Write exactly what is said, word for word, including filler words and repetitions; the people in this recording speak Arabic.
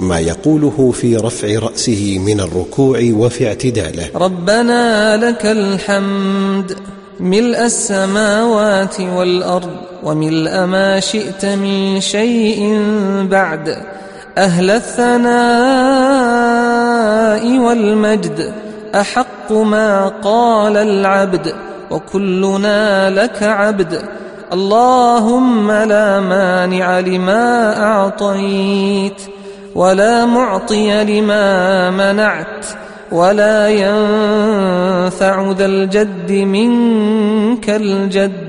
ما يقوله في رفع رأسه من الركوع وفي اعتداله: ربنا لك الحمد ملء السماوات والأرض وملء ما شئت من شيء بعد، أهل الثناء والمجد، أحق ما قال العبد، وكلنا لك عبد. اللهم لا مانع لما أعطيت ولا معطي لما منعت ولا ينفع ذا الجد منك الجد.